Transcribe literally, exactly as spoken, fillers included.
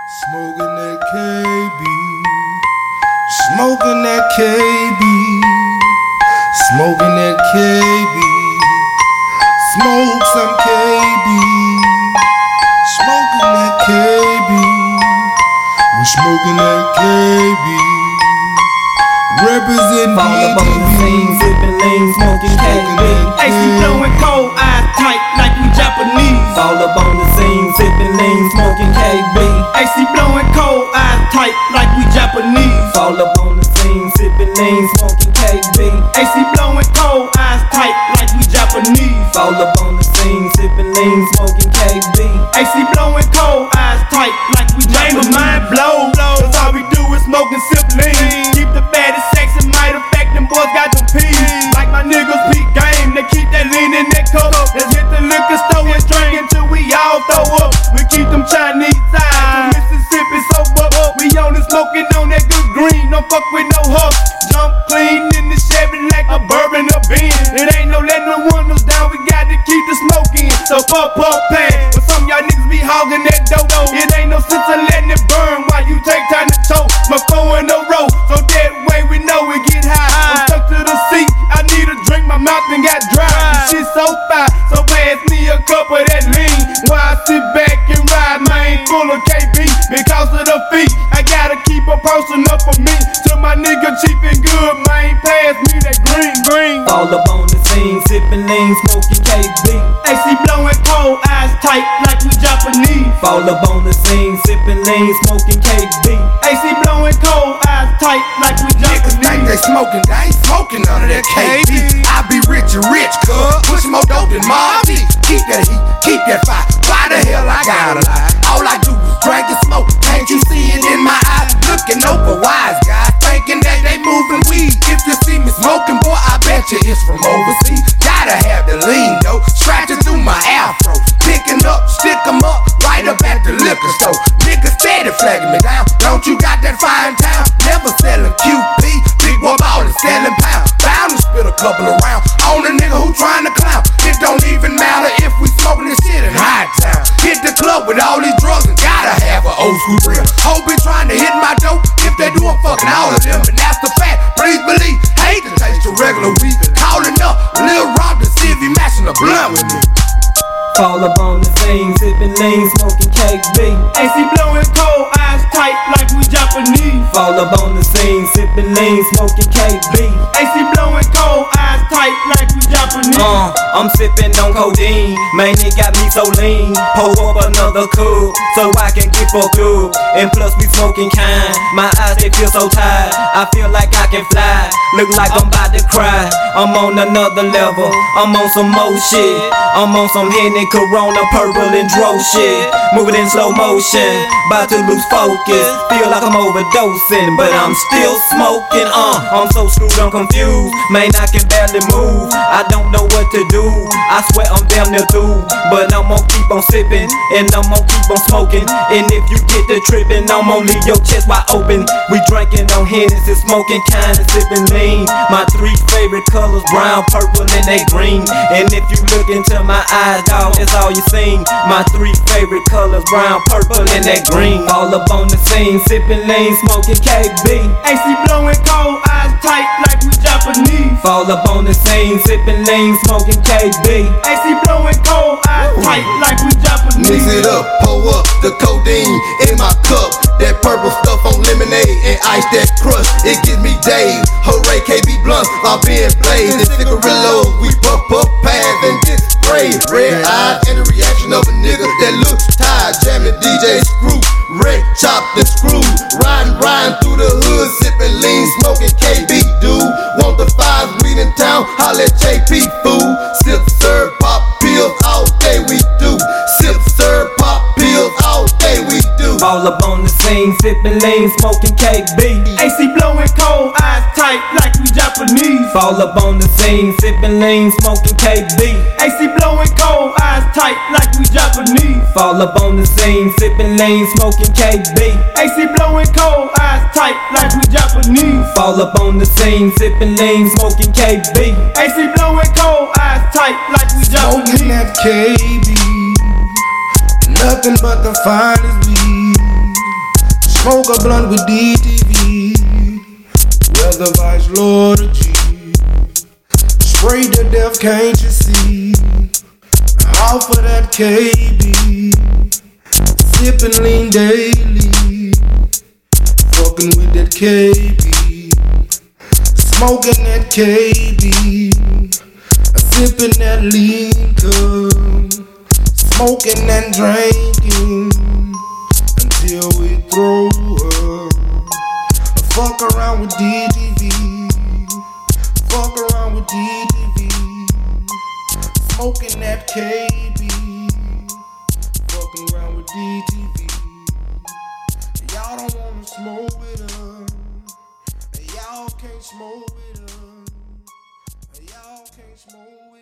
Smoking that K B, smoking that K B, smoking that K B, smoke some K B, smoking that K B, we're smoking that K B, represent Fall up on the scene, sipping lean, smoking K B. A C blowing cold, eyes tight like we Japanese. Fall up on the scene, sipping lean, smoking K B. A C blowing cold, eyes tight like we Japanese. Fall up on the scene, sipping lean, smoking K B. A C blowing cold, eyes tight like we Japanese. Fall up on the scene, sipping lean, smoking K B. A C blowing cold, eyes tight like we Japanese. Mind blow, cause all we do is smoke and sip lean. Keep the baddest sex and might affect them boys got them peas. Like my niggas peak game, they keep that lean in that cup. Let's hit the liquor store and drink until we all throw up. We keep them Chinese eyes, Mississippi sober. We only smoking on that good green, don't fuck with no huff. Jump clean in the Chevy like a bourbon or bean. It ain't no letting the windows down, we got to keep the smoke in. So fuck pump pan, but some y'all niggas be hogging that dope. It ain't no sense of letting it burn while you take time to choke. My four in a row, so that way we know we get high. I'm stuck to the seat, I need a drink, my mouth done got dry. This shit so fire, so pass me a cup of that lean. While I sit back and ride, man, full of K B. Because of the feet, I gotta keep a person up for me. Till my nigga cheap and good, man, pass me that green, green. Fall up on the scene, sipping lean, smoking K B. A C blowing cold, eyes tight like we Japanese. Fall up on the scene, sipping lean, smoking K B. A C blowing cold, eyes tight like we niggas think they Japanese. smoking, they ain't smoking none of that K B. I be rich and rich, cuz push more dope than Marty. Keep that heat, keep that fire. Why the hell I gotta lie? All I do is drink and smoke. Can't you see it in my eyes? Looking over wise guys, thinking that they moving weed. If you see me smoking, boy, I bet you it's from overseas. Gotta have the lean though, scratching through my afro. Picking up, stick 'em up, right up at the liquor store. Niggas steady flagging me down. Don't you got that fire in town? Never selling Q P, big boy ballin', selling pounds. Bound to spit a couple around on a nigga who trying to clown. It don't even matter if we smoking this shit in high town. Hit the club with all these drugs and gotta have an old school grill. Hope been trying to hit my dope. If they do, I'm fucking all of them. And that's the fact, please believe. Hate to taste your regular weed. Calling up Lil Rob to see if he matching a blunt with me. Fall up on the scene, sipping lean, smoking K B. A C blowing cold, eyes tight like we Japanese. Fall up on the scene, sipping lean, smoking K B. A C blowing cold, eyes tight like we Japanese. Uh, I'm sipping on codeine, man, it got me so lean. Pour up another cup, so I can get fucked up. And plus we smoking kind, my eyes they feel so tired. I feel like I can fly, look like I'm about to cry. I'm on another level, I'm on some more shit. I'm on some Henny, Corona, purple and dro shit. Moving in slow motion, about to lose focus. Feel like I'm overdosing, but I'm still smoking. Uh, I'm so screwed, I'm confused. Man, I can barely move. I don't know what to do. I swear I'm damn near through, but I'm gonna keep on sipping and I'm gonna keep on smoking. And if you get the tripping, I'm gonna leave your chest wide open. We drinking on Hennessy, smoking kind and sipping lean. My three favorite colors, brown, purple, and they green. And if you look into my eyes, dog, that's all you seen. My three favorite colors, brown, purple, and that green. All up on the scene, sipping lean, smoking K B. A C blowing cold, eyes tight like we Japanese. Fall up on the scene, sipping lean, smoking K B. A C blowing cold, eyes tight like we Japanese. Mix it up, pour up the codeine in my cup. That purple stuff on lemonade and ice that crush. It gives me days. Hooray, K B blunts are being blazed. And cigarillos, we puff up pads and just spray. Red eyes and the reaction of a nigga that looks tired. Jamming D J Screw, Red chop the screw. Riding, riding through the hood, sipping lean, smoking K B, dude. Want the fives, weed in town, holla at J P, fool. Sip, serve, pop pills, all day we do. Sip, serve, pop pills, all day we do. Fall up on the scene, sipping lean, smoking K B. A C blowing cold, eyes tight like we Japanese. Fall up on the scene, sipping lean, smoking K B. A C blowing cold, eyes tight like we Japanese. Fall up on the scene, sipping lean, smoking K B. A C blowing cold, eyes tight like we Japanese. Fall up on the scene, sipping lean, smoking K B. A C blowing cold, eyes tight like we Smoking Japanese. that K B, nothing but the finest weed. Smoke a blunt with D T V, whether Vice Lord or G. Spray to death, can't you see? Off of that K B, sipping lean daily, fucking with that K B, smoking that K B, sipping that lean cup, smoking and drinking until we throw up. Fuck around with D T V, fuck around with D T V, smoking that K B, fucking around with D T V. Y'all don't wanna smoke with us, y'all can't smoke with us, y'all can't smoke with us.